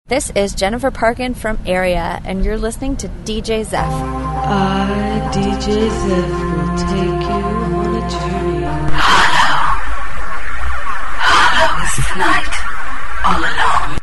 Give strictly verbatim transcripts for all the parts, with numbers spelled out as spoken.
This is Jennifer Parkin from Area, and you're listening to D J Zeph. I, D J Zeph, will take you on a journey. Hollow. Hollow is the night, all alone.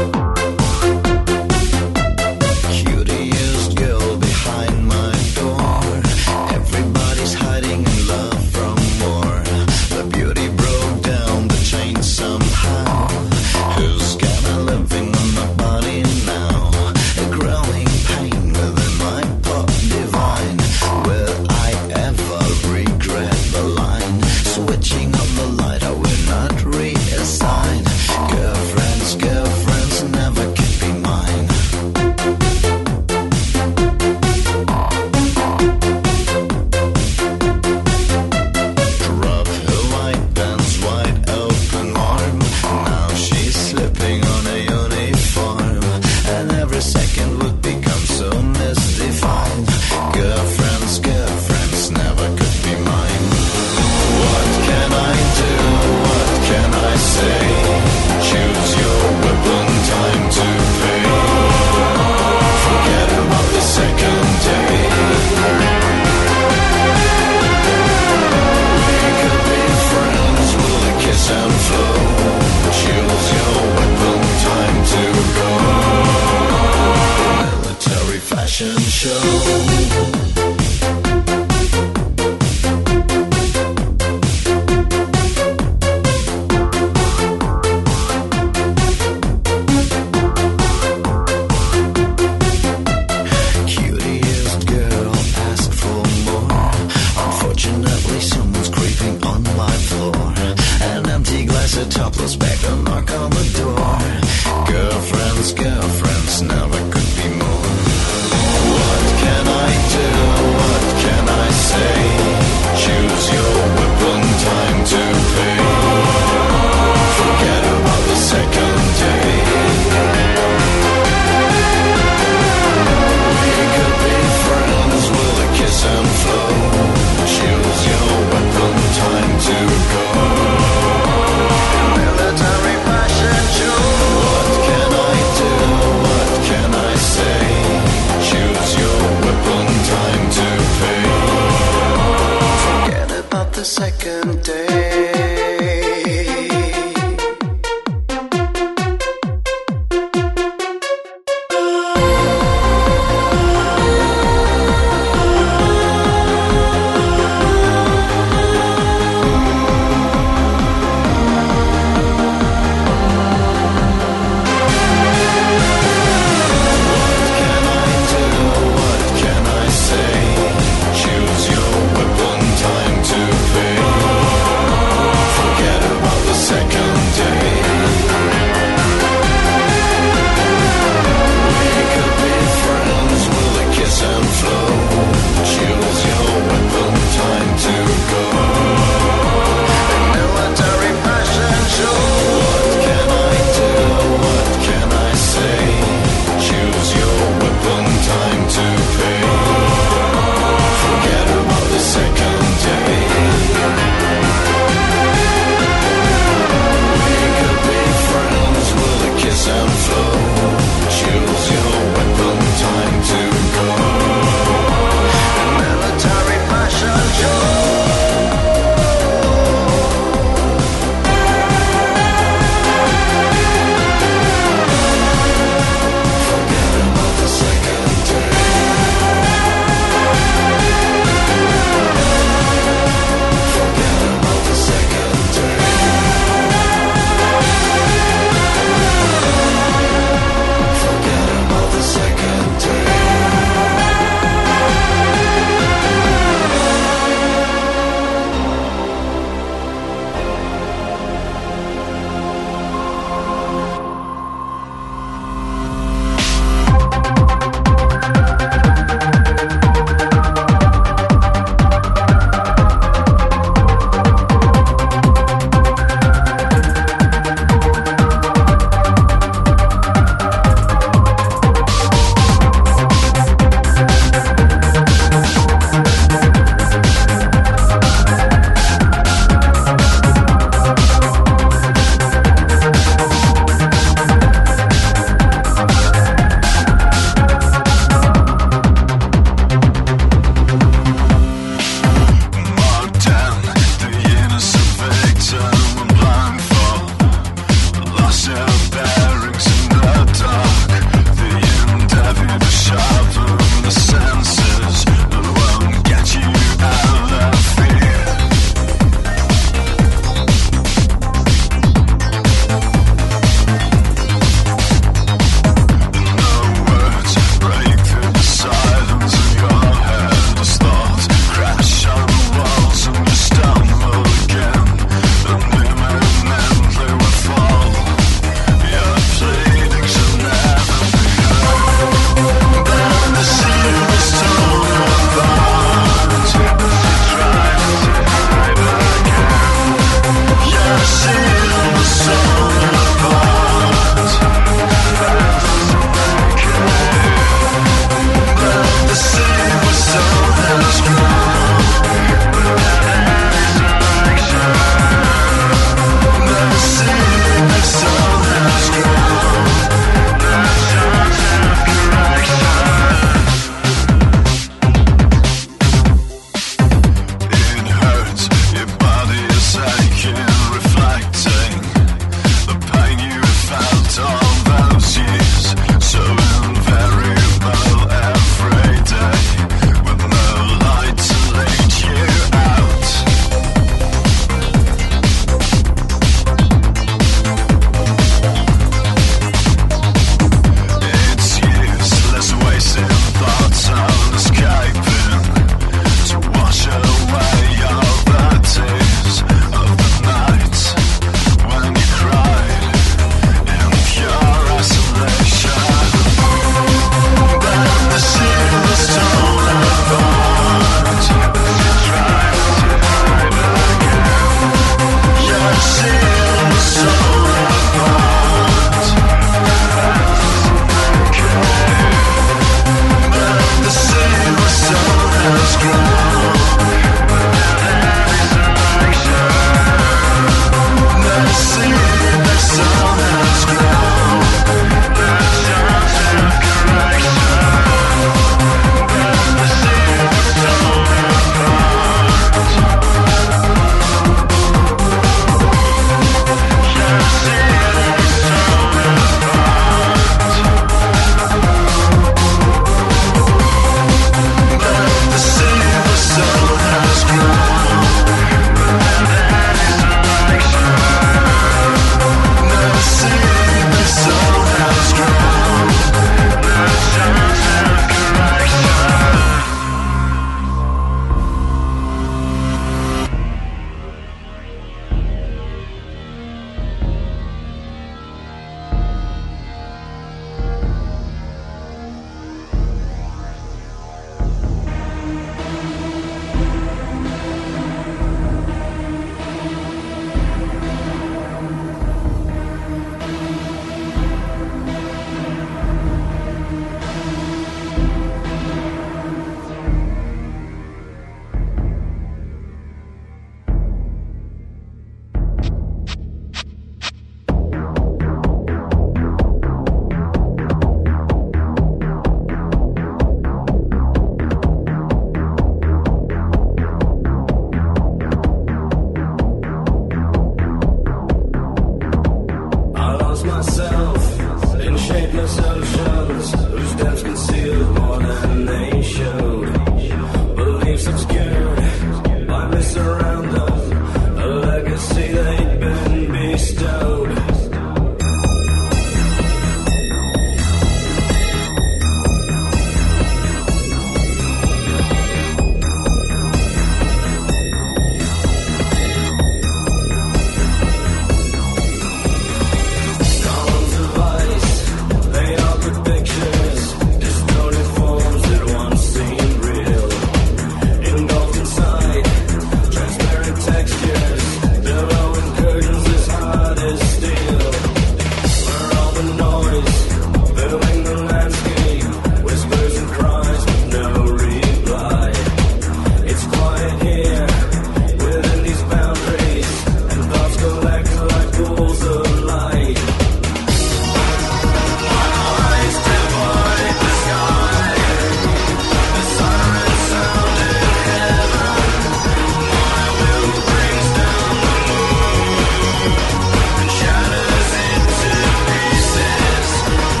Shatters into pieces.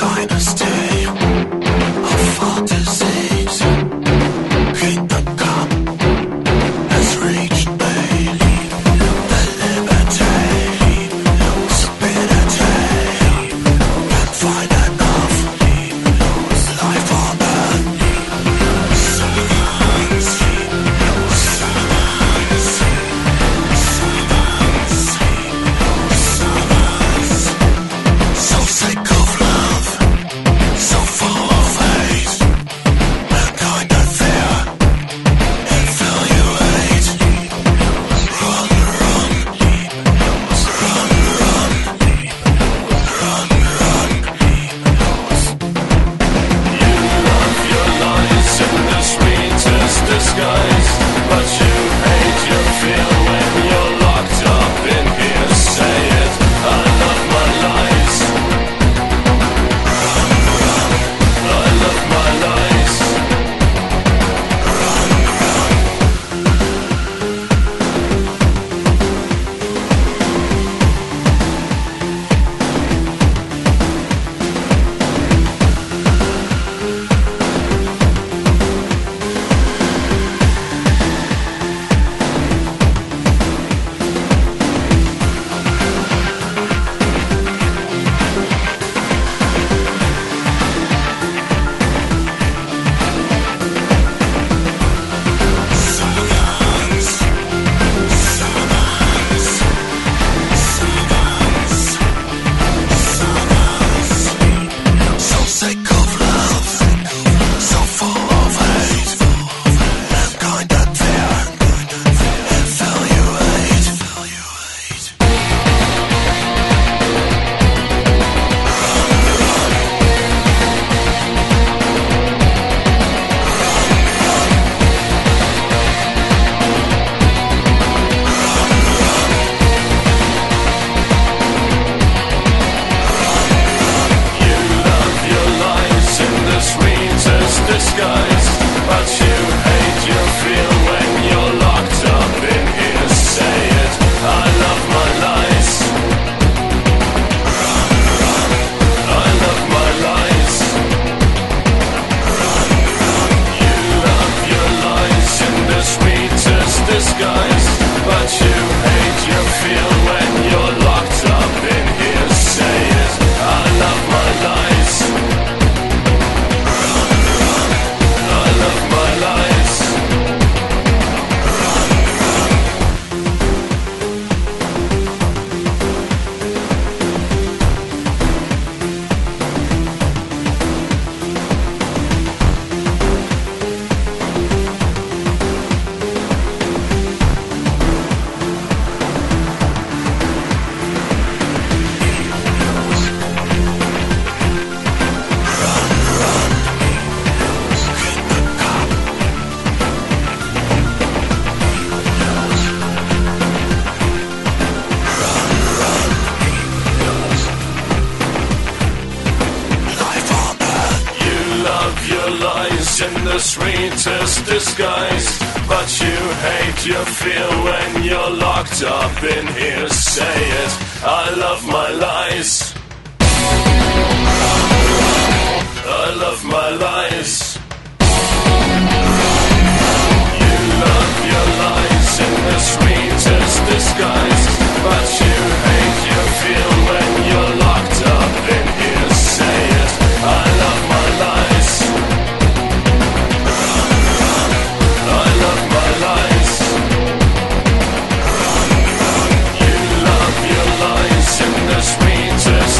in the sweetest disguise. But you hate your fear when you're locked up in here. Say it, I love my lies. I love my lies. You love your lies in the sweetest disguise. But you hate your fear when you're locked up in here. Say it, I love my lies. I love my lies. You love your lies in the sweetest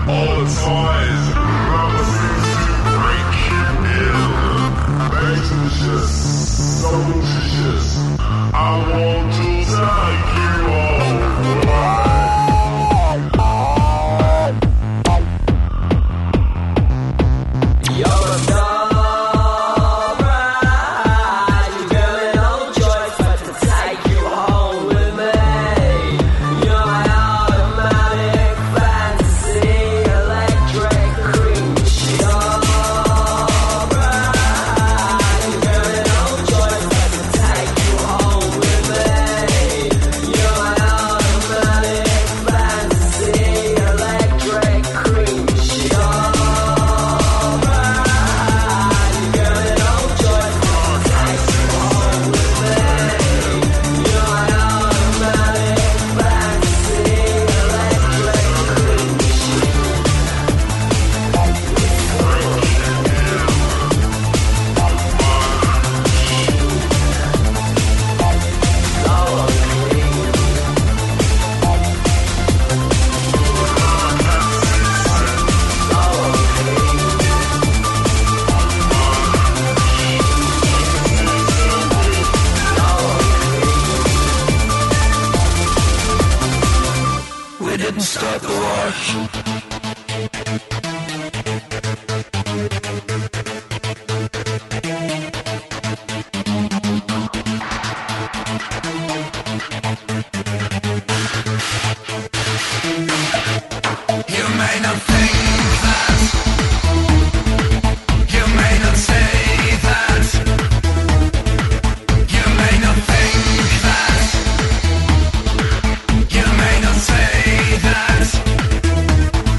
all the toys. Break in, delicious, so delicious. I want to take you all. Say that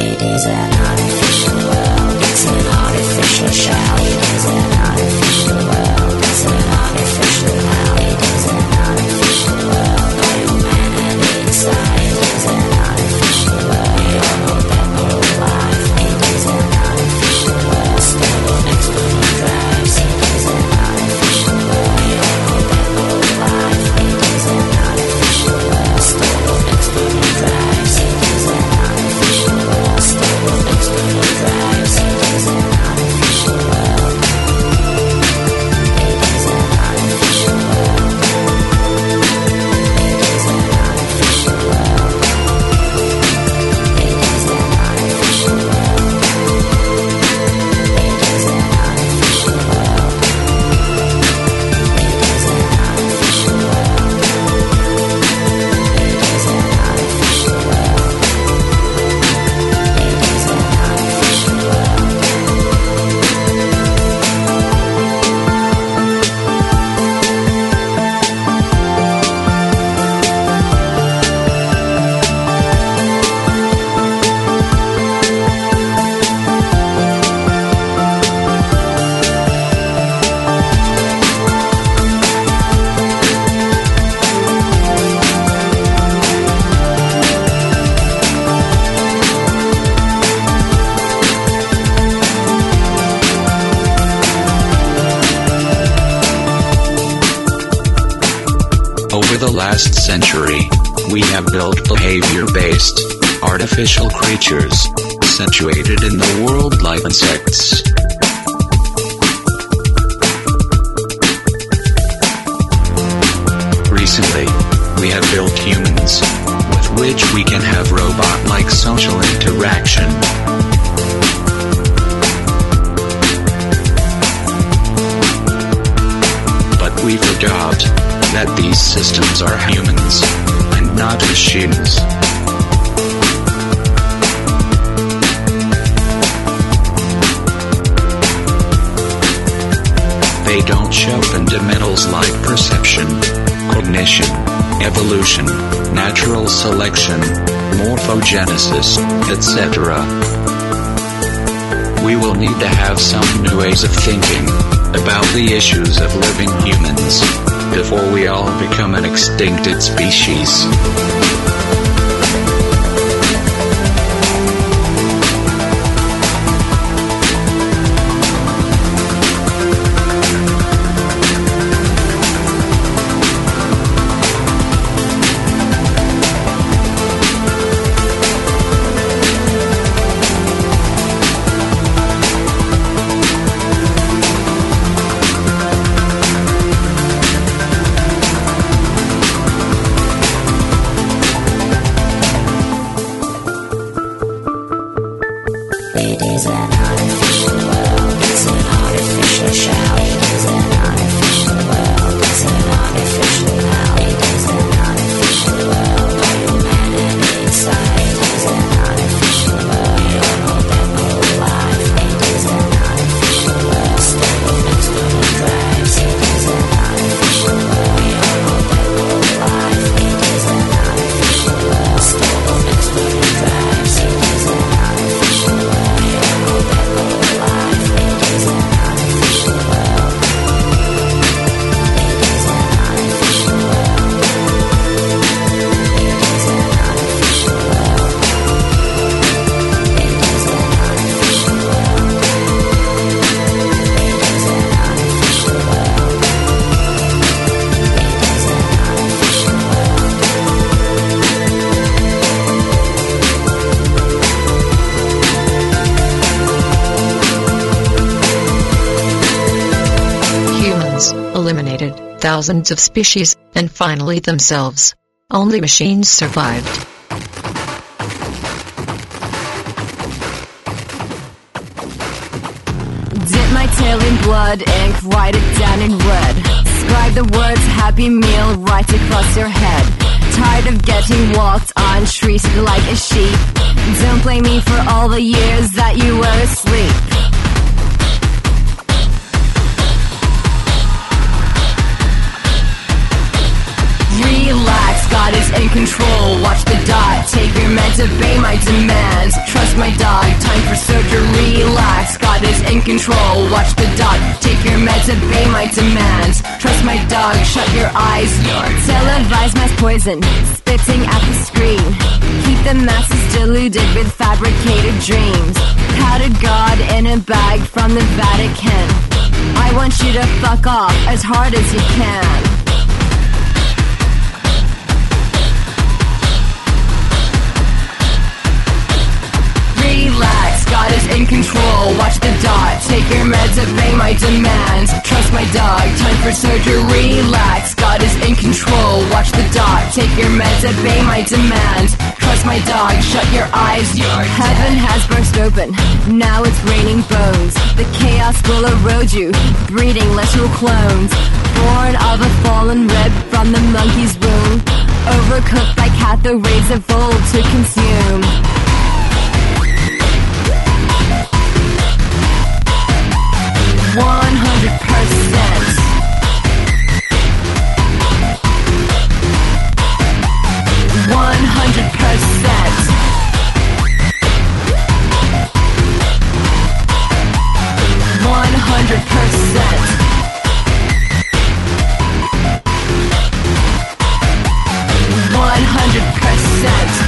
It is an artificial world. It's an artificial shell. It is an artificial world. It's an artificial hell. It is an artificial world. All humanity inside. It is an artificial world. We all know that we're alive. It is an artificial world. Stable external drives. It is an artificial world. We all know that we're alive. It is an artificial world. Stable external drives. It is an artificial world. Stable external drives. It is an artificial world. It is an artificial world. It is an artificial world. It is an artificial world. It is an artificial world. It is an artificial world. It is an artificial world. It is an artificial world. Over the last century, we have built behavior-based, artificial creatures, situated in the world like insects. Recently, we have built humans, with which we can have robot-like social interaction. But we forgot that these systems are humans, and not machines. They don't show fundamentals like perception, cognition, evolution, natural selection, morphogenesis, et cetera. We will need to have some new ways of thinking about the issues of living humans before we all become an extincted species. It is an artificial world. It's an artificial shell. It is an artificial world. It's an artificial hell. It is an artificial world. All humanity inside. It is an artificial world. We all know that we're alive. It is an artificial world. Stable external drives. It is an artificial world. We all know that we're alive. It is an artificial world. Stable external drives. It is an artificial world. Eliminated thousands of species, and finally themselves. Only machines survived. Dip my tail in blood, ink, write it down in red. Scribe the words happy meal right across your head. Tired of getting walked on, treated like a sheep. Don't blame me for all the years that you were asleep. Relax, God is in control. Watch the dot, take your your meds, obey my demands. Trust my dog, time for surgery, relax. God is in control, watch the dot. Take your meds, obey my demands. Trust my dog, shut your eyes. Televised mass poison, spitting at the screen. Keep the masses deluded with fabricated dreams. Powdered God in a bag from the Vatican. I want you to fuck off as hard as you can. Relax, God is in control, watch the dot. Take your meds, obey my demands. Trust my dog, time for surgery, relax. God is in control, watch the dot. Take your meds, obey my demands. Trust my dog, shut your eyes, you're Heaven dead. Has burst open, now it's raining bones. The chaos will erode you, breeding literal clones. Born of a fallen rib from the monkey's womb. Overcooked by cathode rays of old to consume. One hundred percent. One hundred percent. One hundred percent. One hundred percent.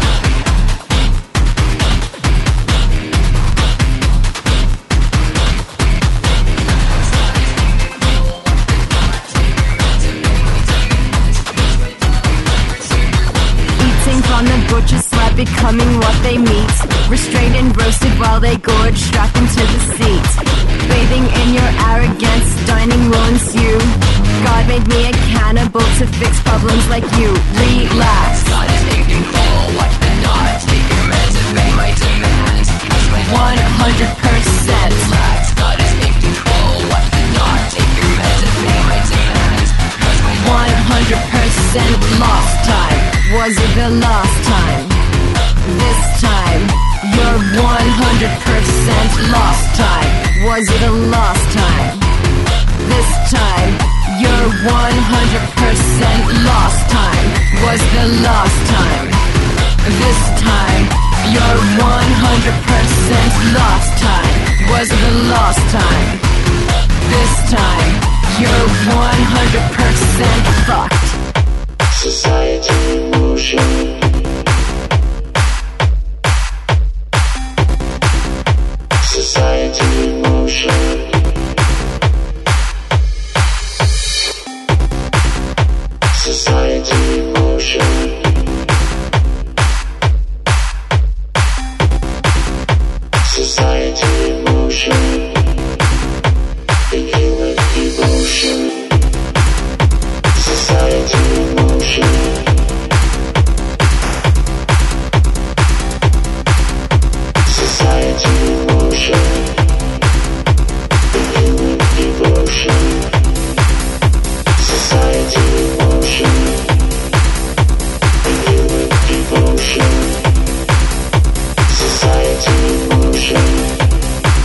On the butcher's slab, becoming what they meet. Restrained and roasted while they gorge, strapped into the seat. Bathing in your arrogance, dining will ensue. God made me a cannibal to fix problems like you. Relax. God is in control, watch the dot. Take your meds, obey my demands. One hundred percent. Relax. God is in control, watch the dot. Take your meds, obey my demands. One hundred percent lost time. Was it the last time? This time, you're one hundred percent lost time. Was it the last time? This time, you're one hundred percent lost time. Was the last time? This time, you're one hundred percent lost time. Was the last time? This time, you're one hundred percent fucked. Society in motion. Society in motion. Society in motion. Society in motion. The human devotion. Society in motion. Society in motion. The human devotion. Society in motion. The human devotion. Society in motion.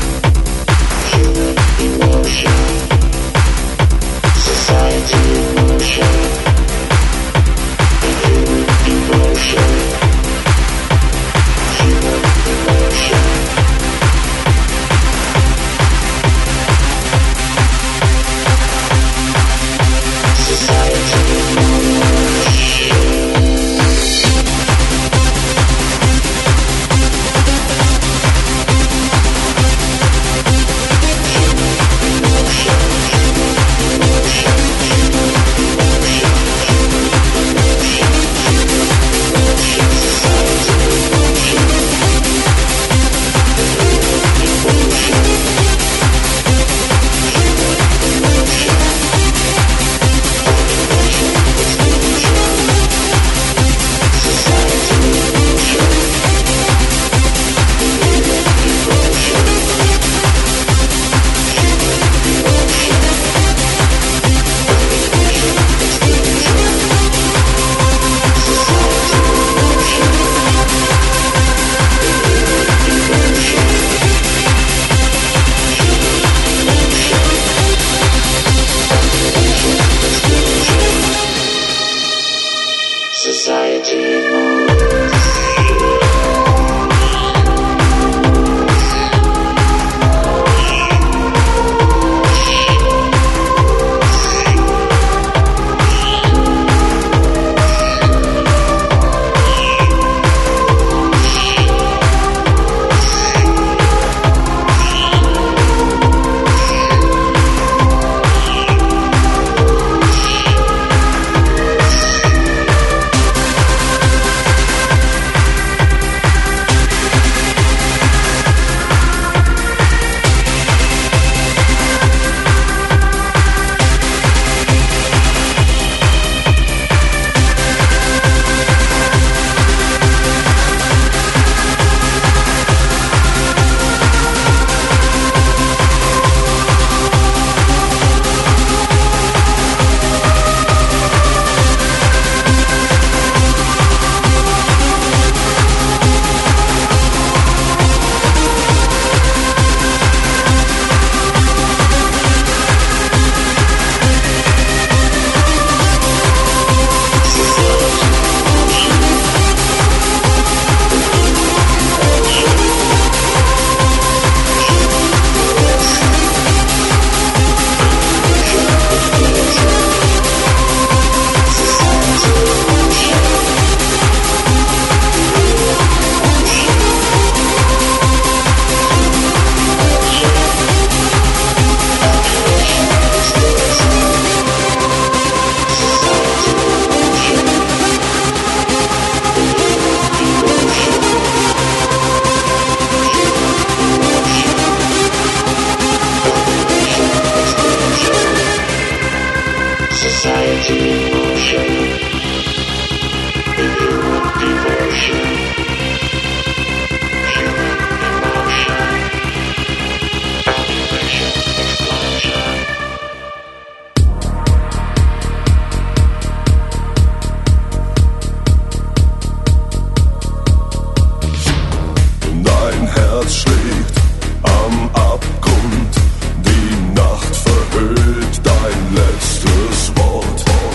Herz schlägt am Abgrund. Die Nacht verhüllt dein letztes Wort.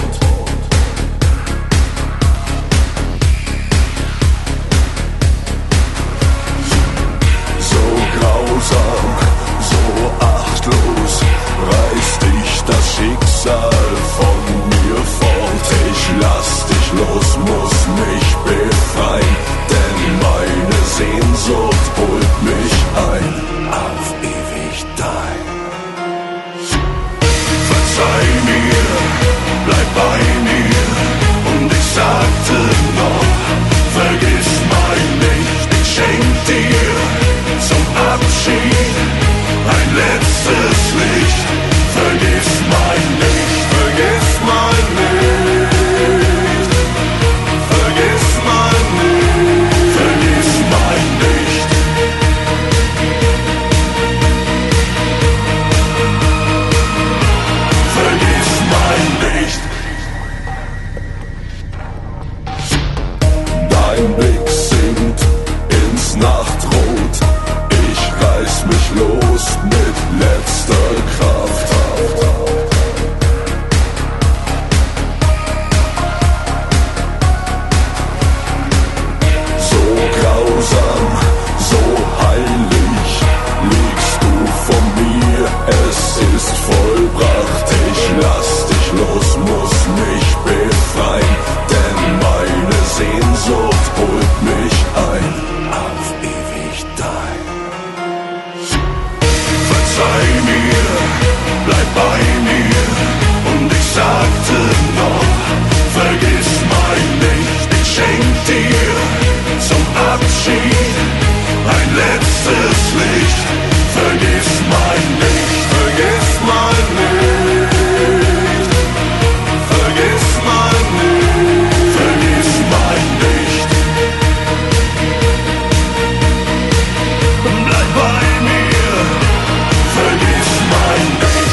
So grausam, so achtlos reißt dich das Schicksal von mir fort. Ich lass dich los, muss mich befreien, denn meine Sehnsucht holt mich ein, auf ewig dein. Verzeih mir, bleib bei mir, und ich sagte noch, vergiss mein nicht, ich schenk dir zum Abschied ein letztes Licht. Vergiss mein nicht, vergiss mein nicht, vergiss mein nicht, vergiss mein nicht. Vergiss mein nicht. Dein Blick sinkt ins Nachtrot, ich reiß mich los mit letzter Kraft. So grausam, so heilig liegst du vor mir, es ist vollbracht. Ich lass dich los, muss mich befreien, denn meine Sehnsucht holt mich ein, auf ewig dein. Verzeih mir, bleib bei mir, und ich sagte noch, vergiss mein nicht, ich schenk dir zum Abschied ein letztes Licht. Vergiss mein nicht, vergiss mein nicht, vergiss mein nicht, vergiss mein nicht. Bleib bei mir, vergiss mein nicht.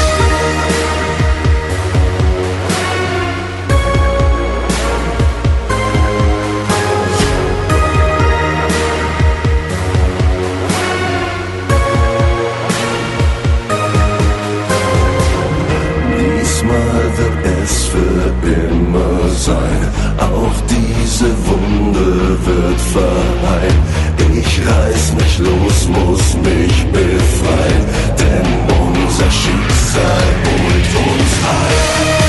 Diesmal wird es für immer sein, auch diese Wunde wird verheilen. Ich reiß mich los, muss mich befreien, denn unser Schicksal holt uns ein.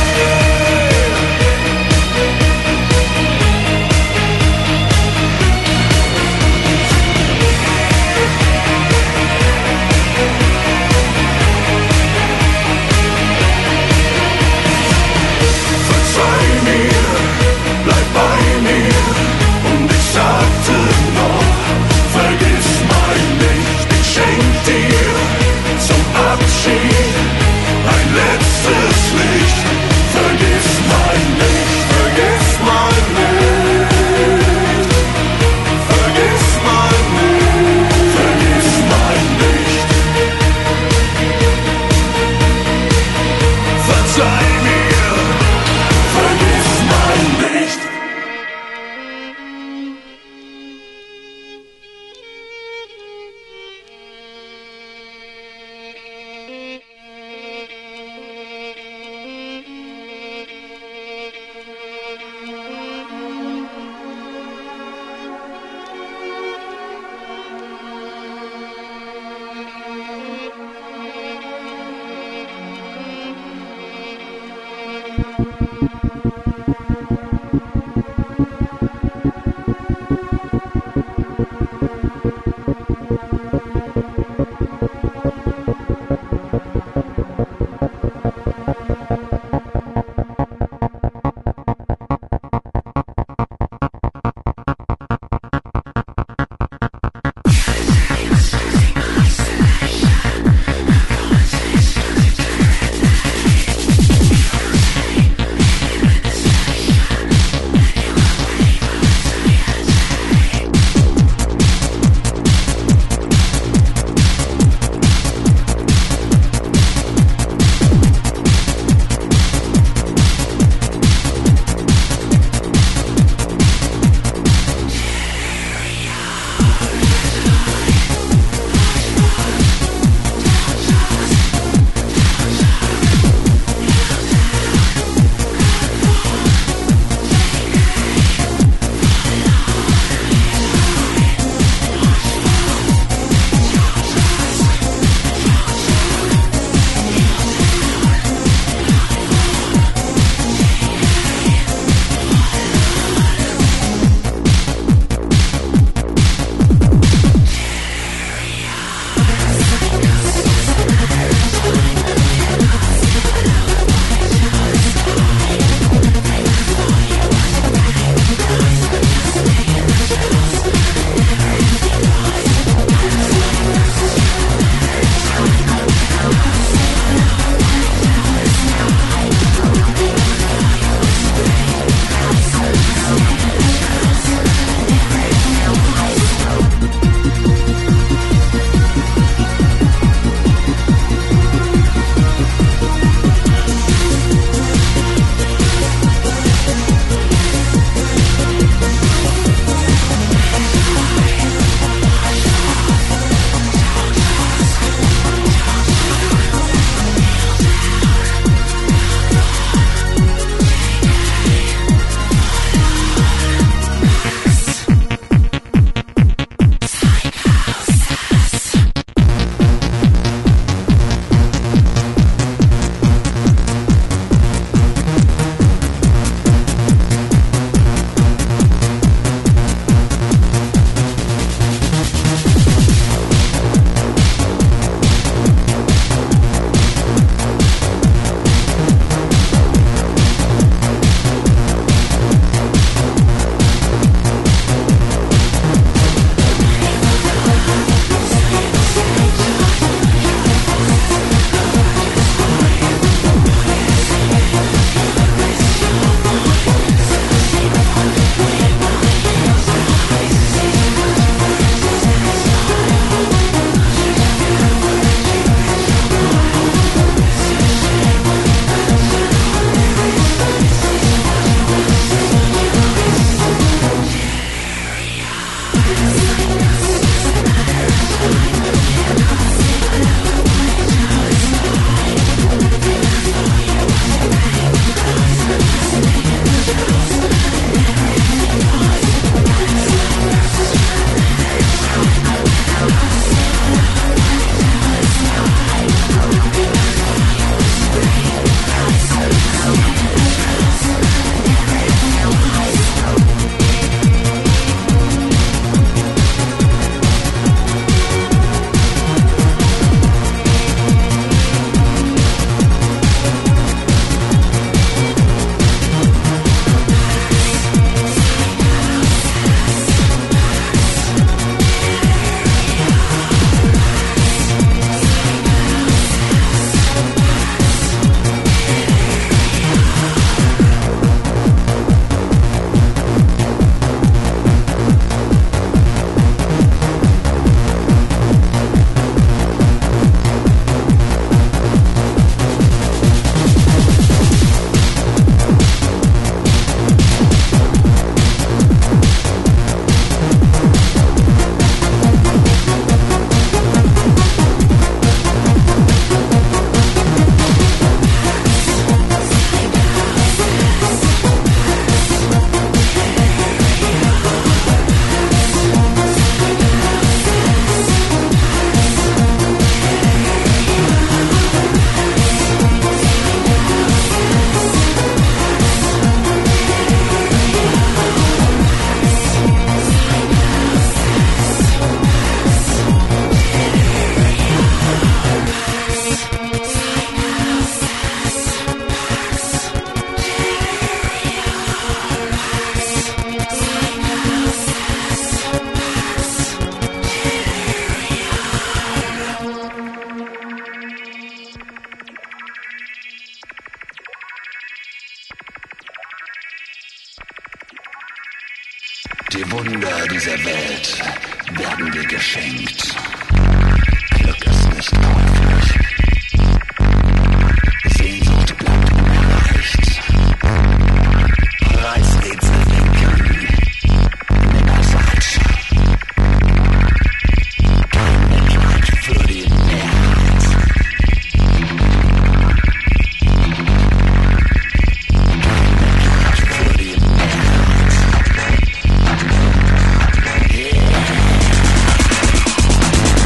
Verzeih mir, bleib bei mir, und ich sagte noch, vergiss mein nicht, ich schenk dir zum Abschied ein letztes Licht. Vergiss mein nicht, vergiss mein nicht, vergiss mein nicht, vergiss mein nicht. Verzeih mir, vergiss mein nicht. Die Wunder dieser Welt werden dir geschenkt. Glück ist nicht käuflich. Sehnsucht bleibt unerreicht. Preis geht zur Linken, Minderseits. Kein Mitleid für die Mehrheit. Kein Mitleid für die Mehrheit. Yeah.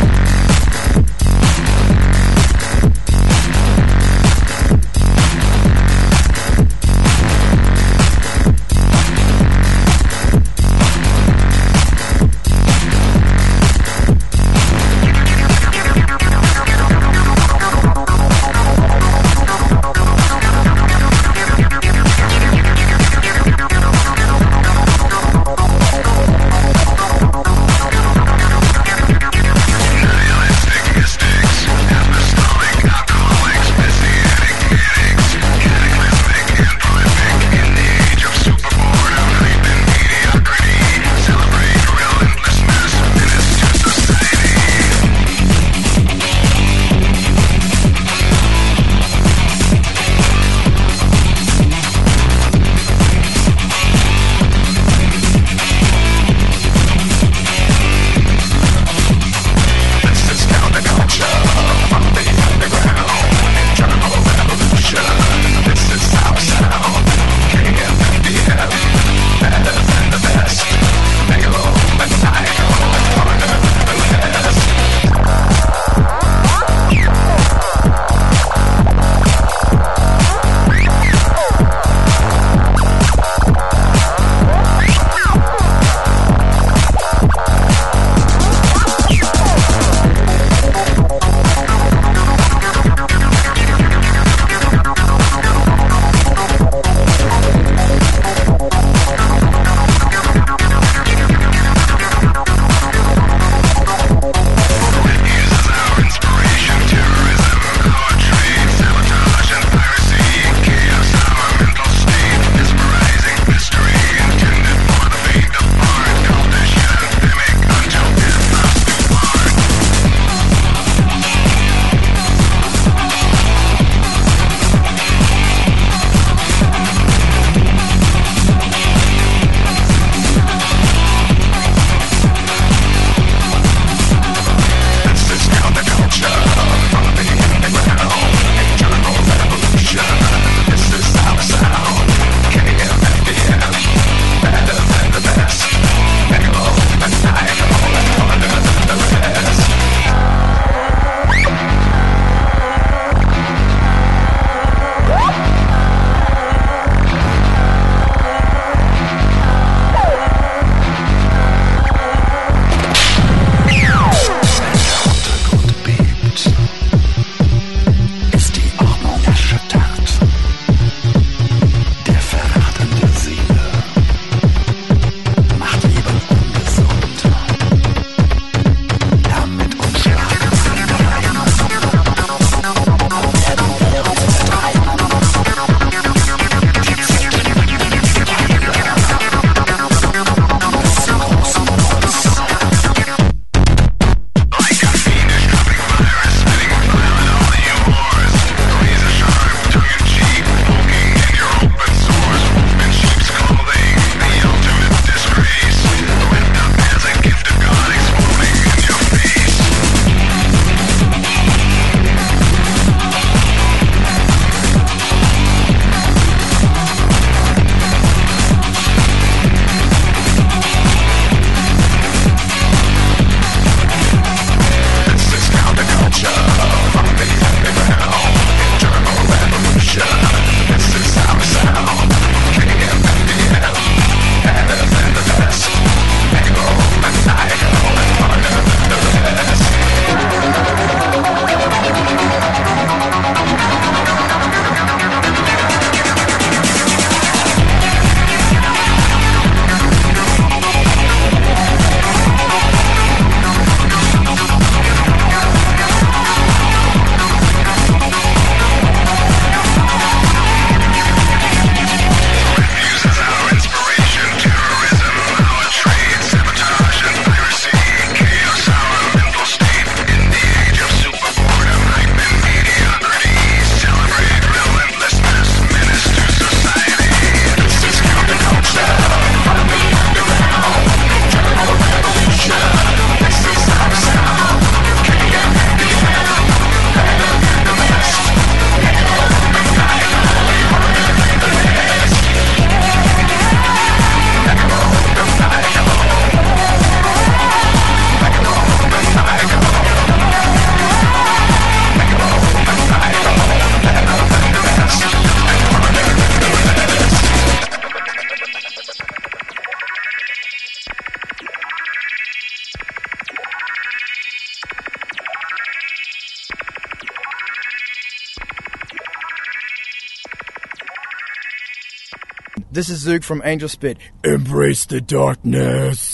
This is Zook from Angel Spit. Embrace the darkness.